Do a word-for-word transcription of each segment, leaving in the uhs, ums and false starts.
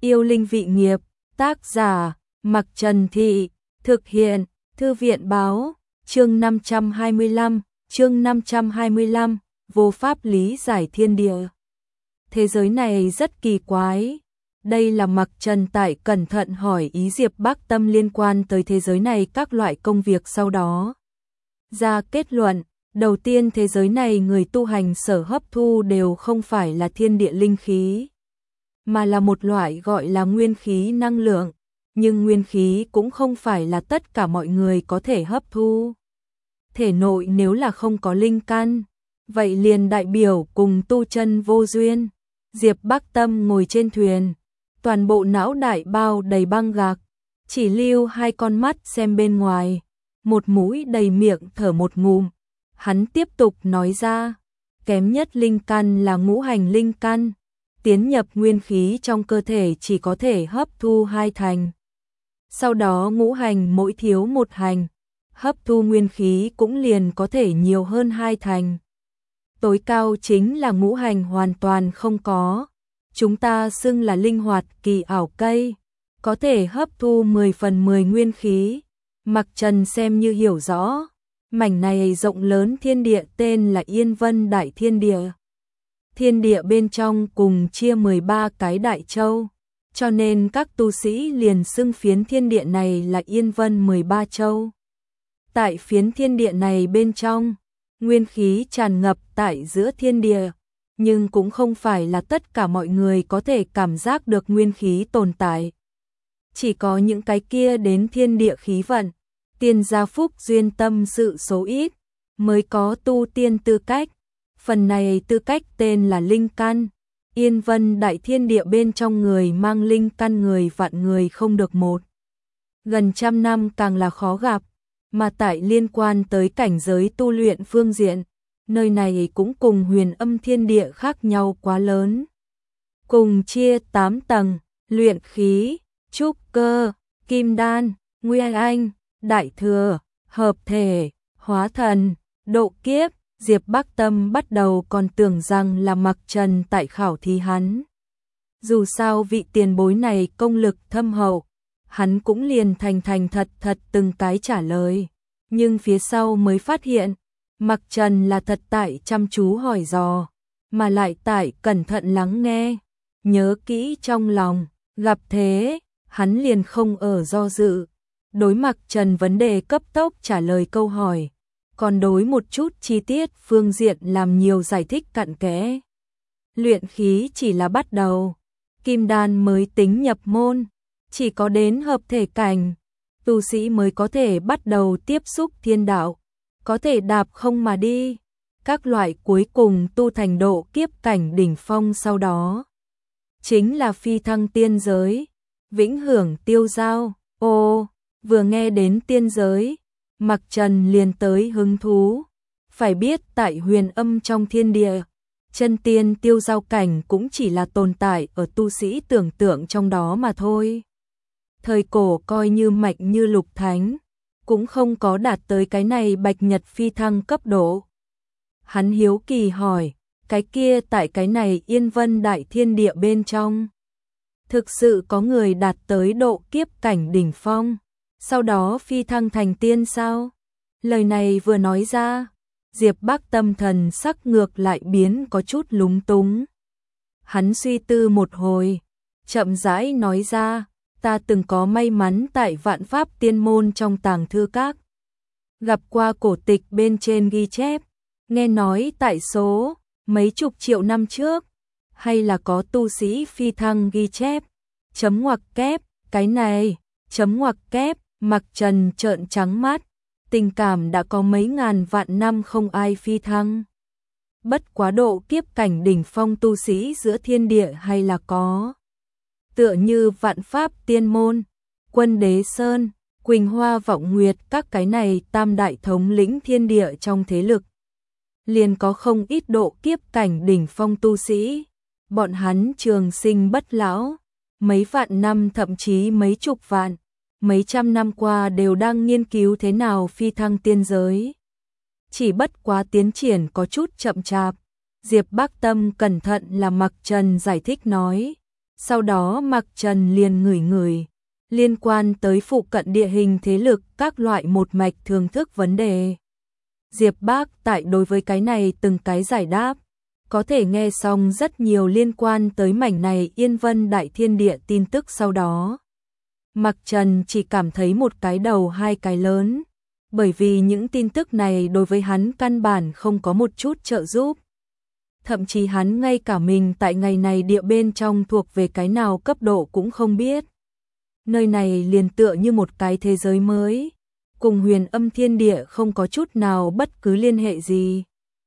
Yêu linh vị nghiệp, tác giả, Mặc Trần Thị, thực hiện, Thư viện báo, chương năm trăm hai mươi lăm, chương năm trăm hai mươi lăm, vô pháp lý giải thiên địa. Thế giới này rất kỳ quái. Đây là Mặc Trần tại cẩn thận hỏi ý Diệp Bác Tâm liên quan tới thế giới này các loại công việc sau đó. Ra kết luận, đầu tiên thế giới này người tu hành sở hấp thu đều không phải là thiên địa linh khí, mà là một loại gọi là nguyên khí năng lượng, nhưng nguyên khí cũng không phải là tất cả mọi người có thể hấp thu. Thể nội nếu là không có linh căn, vậy liền đại biểu cùng tu chân vô duyên. Diệp Bác Tâm ngồi trên thuyền, toàn bộ não đại bao đầy băng gạc, chỉ lưu hai con mắt xem bên ngoài, một mũi đầy miệng thở một ngụm. Hắn tiếp tục nói ra, kém nhất linh căn là ngũ hành linh căn, tiến nhập nguyên khí trong cơ thể chỉ có thể hấp thu hai thành. Sau đó ngũ hành mỗi thiếu một hành, hấp thu nguyên khí cũng liền có thể nhiều hơn hai thành. Tối cao chính là ngũ hành hoàn toàn không có. Chúng ta xưng là linh hoạt kỳ ảo cây, có thể hấp thu mười phần mười nguyên khí. Mặc Trần xem như hiểu rõ, mảnh này rộng lớn thiên địa tên là Yên Vân Đại Thiên Địa. Thiên địa bên trong cùng chia mười ba cái đại châu, cho nên các tu sĩ liền xưng phiến thiên địa này là Yên Vân mười ba châu. Tại phiến thiên địa này bên trong, nguyên khí tràn ngập tại giữa thiên địa, nhưng cũng không phải là tất cả mọi người có thể cảm giác được nguyên khí tồn tại. Chỉ có những cái kia đến thiên địa khí vận, tiên gia phúc duyên tâm sự số ít, mới có tu tiên tư cách. Phần này tư cách tên là linh căn. Yên Vân Đại Thiên Địa bên trong người mang linh căn người vạn người không được một. Gần trăm năm càng là khó gặp, mà tại liên quan tới cảnh giới tu luyện phương diện, nơi này cũng cùng Huyền Âm Thiên Địa khác nhau quá lớn. Cùng chia tám tầng, luyện khí, trúc cơ, kim đan, nguyên anh, đại thừa, hợp thể, hóa thần, độ kiếp. Diệp Bác Tâm bắt đầu còn tưởng rằng là Mặc Trần tại khảo thí hắn. Dù sao vị tiền bối này công lực thâm hậu, hắn cũng liền thành thành thật thật từng cái trả lời. Nhưng phía sau mới phát hiện, Mặc Trần là thật tại chăm chú hỏi dò, mà lại tại cẩn thận lắng nghe, nhớ kỹ trong lòng. Gặp thế, hắn liền không ở do dự. Đối Mặc Trần vấn đề cấp tốc trả lời câu hỏi, còn đối một chút chi tiết phương diện làm nhiều giải thích cặn kẽ. Luyện khí chỉ là bắt đầu, kim đan mới tính nhập môn, chỉ có đến hợp thể cảnh, tu sĩ mới có thể bắt đầu tiếp xúc thiên đạo, có thể đạp không mà đi. Các loại cuối cùng tu thành độ kiếp cảnh đỉnh phong sau đó, chính là phi thăng tiên giới, vĩnh hưởng tiêu giao. Ô, vừa nghe đến tiên giới, Mặc Trần liền tới hứng thú. Phải biết tại Huyền Âm trong thiên địa, chân tiên tiêu giao cảnh cũng chỉ là tồn tại ở tu sĩ tưởng tượng trong đó mà thôi. Thời cổ coi như mạnh như lục thánh, cũng không có đạt tới cái này bạch nhật phi thăng cấp độ. Hắn hiếu kỳ hỏi, cái kia tại cái này Yên Vân Đại Thiên Địa bên trong, thực sự có người đạt tới độ kiếp cảnh đỉnh phong, sau đó phi thăng thành tiên sao? Lời này vừa nói ra, Diệp Bác Tâm thần sắc ngược lại biến có chút lúng túng. Hắn suy tư một hồi, chậm rãi nói ra, ta từng có may mắn tại Vạn Pháp Tiên Môn trong tàng thư các, gặp qua cổ tịch bên trên ghi chép, nghe nói tại số mấy chục triệu năm trước, hay là có tu sĩ phi thăng ghi chép, chấm ngoặc kép, cái này, chấm ngoặc kép. Mặc Trần trợn trắng mắt, tình cảm đã có mấy ngàn vạn năm không ai phi thăng. Bất quá độ kiếp cảnh đỉnh phong tu sĩ giữa thiên địa hay là có. Tựa như Vạn Pháp Tiên Môn, Quân Đế Sơn, Quỳnh Hoa Vọng Nguyệt, các cái này tam đại thống lĩnh thiên địa trong thế lực. Liền có không ít độ kiếp cảnh đỉnh phong tu sĩ. Bọn hắn trường sinh bất lão, mấy vạn năm thậm chí mấy chục vạn. Mấy trăm năm qua đều đang nghiên cứu thế nào phi thăng tiên giới. Chỉ bất quá tiến triển có chút chậm chạp. Diệp Bác Tâm cẩn thận là Mặc Trần giải thích nói. Sau đó Mạc Trần liền ngửi ngửi, liên quan tới phụ cận địa hình thế lực các loại một mạch thưởng thức vấn đề. Diệp Bác tại đối với cái này từng cái giải đáp, có thể nghe xong rất nhiều liên quan tới mảnh này Yên Vân Đại Thiên Địa tin tức sau đó. Mạc Trần chỉ cảm thấy một cái đầu hai cái lớn, bởi vì những tin tức này đối với hắn căn bản không có một chút trợ giúp. Thậm chí hắn ngay cả mình tại ngày này địa bên trong thuộc về cái nào cấp độ cũng không biết. Nơi này liền tựa như một cái thế giới mới, cùng Huyền Âm Thiên Địa không có chút nào bất cứ liên hệ gì.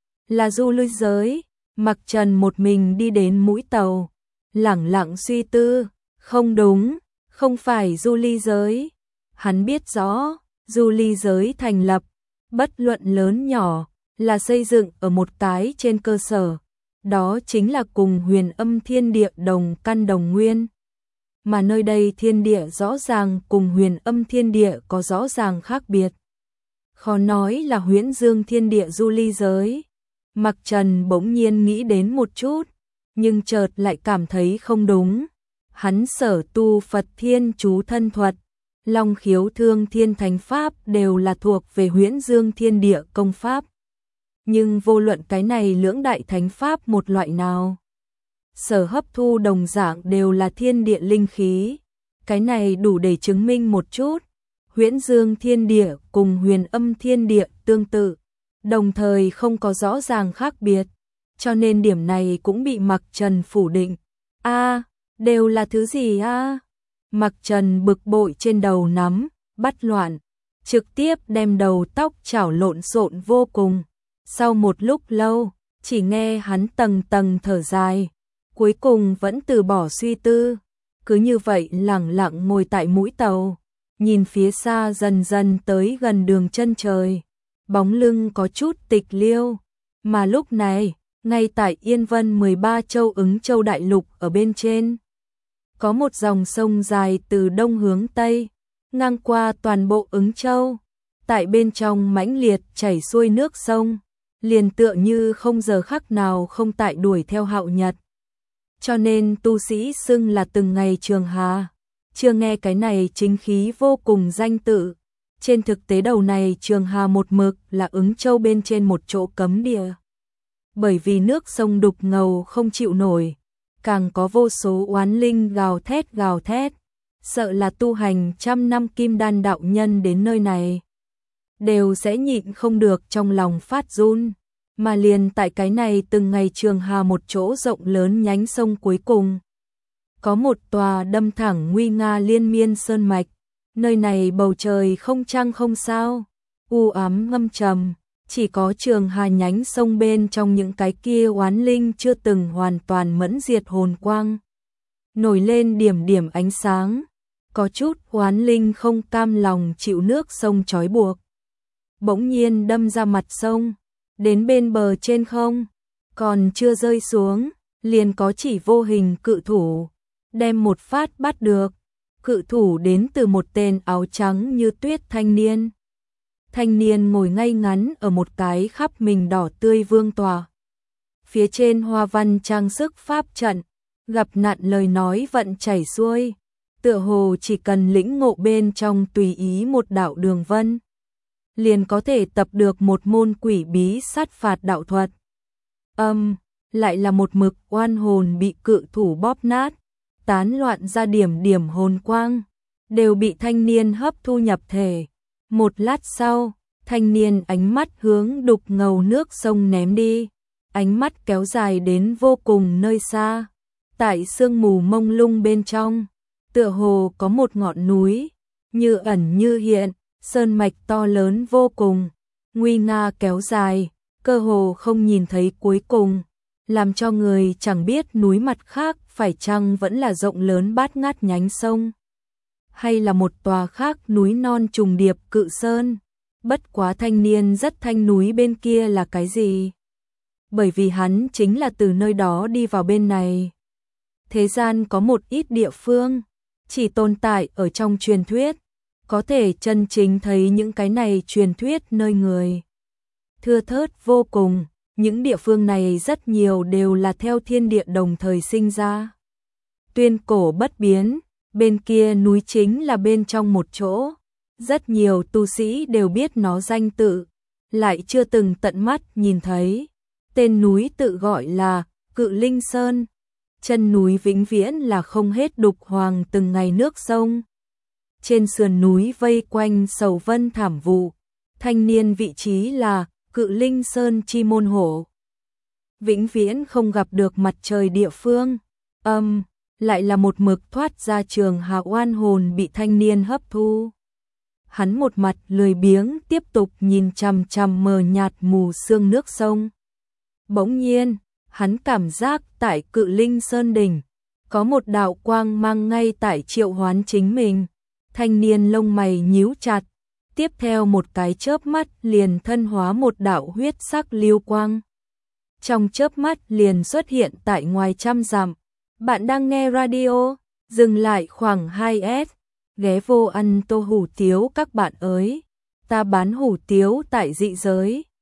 Là du lưu giới, Mạc Trần một mình đi đến mũi tàu, lẳng lặng suy tư, không đúng, không phải du ly giới. Hắn biết rõ, du ly giới thành lập, bất luận lớn nhỏ, là xây dựng ở một cái trên cơ sở, đó chính là cùng Huyền Âm Thiên Địa đồng căn đồng nguyên. Mà nơi đây thiên địa rõ ràng cùng Huyền Âm Thiên Địa có rõ ràng khác biệt. Khó nói là Huyễn Dương Thiên Địa du ly giới. Mạc Trần bỗng nhiên nghĩ đến một chút, nhưng chợt lại cảm thấy không đúng. Hắn sở tu Phật Thiên Chú Thân Thuật, Long Khiếu Thương Thiên Thánh Pháp đều là thuộc về Huyễn Dương Thiên Địa công pháp. Nhưng vô luận cái này lưỡng đại thánh pháp một loại nào, sở hấp thu đồng dạng đều là thiên địa linh khí. Cái này đủ để chứng minh một chút, Huyễn Dương Thiên Địa cùng Huyền Âm Thiên Địa tương tự, đồng thời không có rõ ràng khác biệt, cho nên điểm này cũng bị Mạc Trần phủ định. A, à, đều là thứ gì a? À? Mạc Trần bực bội trên đầu nắm, bắt loạn, trực tiếp đem đầu tóc chảo lộn xộn vô cùng. Sau một lúc lâu, chỉ nghe hắn tầng tầng thở dài, cuối cùng vẫn từ bỏ suy tư, cứ như vậy lẳng lặng ngồi tại mũi tàu, nhìn phía xa dần dần tới gần đường chân trời, bóng lưng có chút tịch liêu. Mà lúc này, ngay tại Yên Vân mười ba châu Ứng Châu Đại Lục ở bên trên, có một dòng sông dài từ đông hướng tây, ngang qua toàn bộ Ứng Châu, tại bên trong mãnh liệt chảy xuôi nước sông, liền tựa như không giờ khắc nào không tại đuổi theo Hạo Nhật. Cho nên tu sĩ xưng là từng ngày Trường Hà, chưa nghe cái này chính khí vô cùng danh tự. Trên thực tế đầu này Trường Hà một mực là Ứng Châu bên trên một chỗ cấm địa. Bởi vì nước sông đục ngầu không chịu nổi, càng có vô số oán linh gào thét gào thét, sợ là tu hành trăm năm kim đan đạo nhân đến nơi này đều sẽ nhịn không được trong lòng phát run. Mà liền tại cái này từng ngày Trường Hà một chỗ rộng lớn nhánh sông cuối cùng, có một tòa đâm thẳng nguy nga liên miên sơn mạch. Nơi này bầu trời không trăng không sao, u ám ngâm trầm, chỉ có Trường Hà nhánh sông bên trong những cái kia oán linh chưa từng hoàn toàn mẫn diệt hồn quang, nổi lên điểm điểm ánh sáng. Có chút oán linh không cam lòng chịu nước sông trói buộc, bỗng nhiên đâm ra mặt sông, đến bên bờ trên không, còn chưa rơi xuống, liền có chỉ vô hình cự thủ, đem một phát bắt được. Cự thủ đến từ một tên áo trắng như tuyết thanh niên. Thanh niên ngồi ngay ngắn ở một cái khắp mình đỏ tươi vương tòa. Phía trên hoa văn trang sức pháp trận, gặp nạn lời nói vận chảy xuôi, tựa hồ chỉ cần lĩnh ngộ bên trong tùy ý một đạo đường vân, liền có thể tập được một môn quỷ bí sát phạt đạo thuật. Âm, lại là một mực oan hồn bị cự thủ bóp nát, tán loạn ra điểm điểm hồn quang, đều bị thanh niên hấp thu nhập thể. Một lát sau, thanh niên ánh mắt hướng đục ngầu nước sông ném đi, ánh mắt kéo dài đến vô cùng nơi xa. Tại sương mù mông lung bên trong, tựa hồ có một ngọn núi, như ẩn như hiện, sơn mạch to lớn vô cùng, nguy nga kéo dài, cơ hồ không nhìn thấy cuối cùng, làm cho người chẳng biết núi mặt khác phải chăng vẫn là rộng lớn bát ngát nhánh sông, hay là một tòa khác núi non trùng điệp cự sơn. Bất quá thanh niên rất thanh núi bên kia là cái gì? Bởi vì hắn chính là từ nơi đó đi vào bên này. Thế gian có một ít địa phương, chỉ tồn tại ở trong truyền thuyết, có thể chân chính thấy những cái này truyền thuyết nơi người. Thưa thớt vô cùng, những địa phương này rất nhiều đều là theo thiên địa đồng thời sinh ra. tuyên cổ bất biến, bên kia núi chính là bên trong một chỗ. Rất nhiều tu sĩ đều biết nó danh tự, lại chưa từng tận mắt nhìn thấy. Tên núi tự gọi là Cự Linh Sơn. Chân núi vĩnh viễn là không hết đục hoàng từng ngày nước sông. Trên sườn núi vây quanh sầu vân thảm vụ, thanh niên vị trí là Cự Linh Sơn chi môn hộ. Vĩnh viễn không gặp được mặt trời địa phương. Âm, lại là một mực thoát ra trường hạ oan hồn bị thanh niên hấp thu. Hắn một mặt lười biếng tiếp tục nhìn chằm chằm mờ nhạt mù sương nước sông. Bỗng nhiên, hắn cảm giác tại Cự Linh Sơn đỉnh, có một đạo quang mang ngay tại triệu hoán chính mình. Thanh niên lông mày nhíu chặt, tiếp theo một cái chớp mắt liền thân hóa một đạo huyết sắc lưu quang. Trong chớp mắt liền xuất hiện tại ngoài trăm dặm. Bạn đang nghe radio, dừng lại khoảng hai S, ghé vô ăn tô hủ tiếu các bạn ơi. Ta bán hủ tiếu tại dị giới.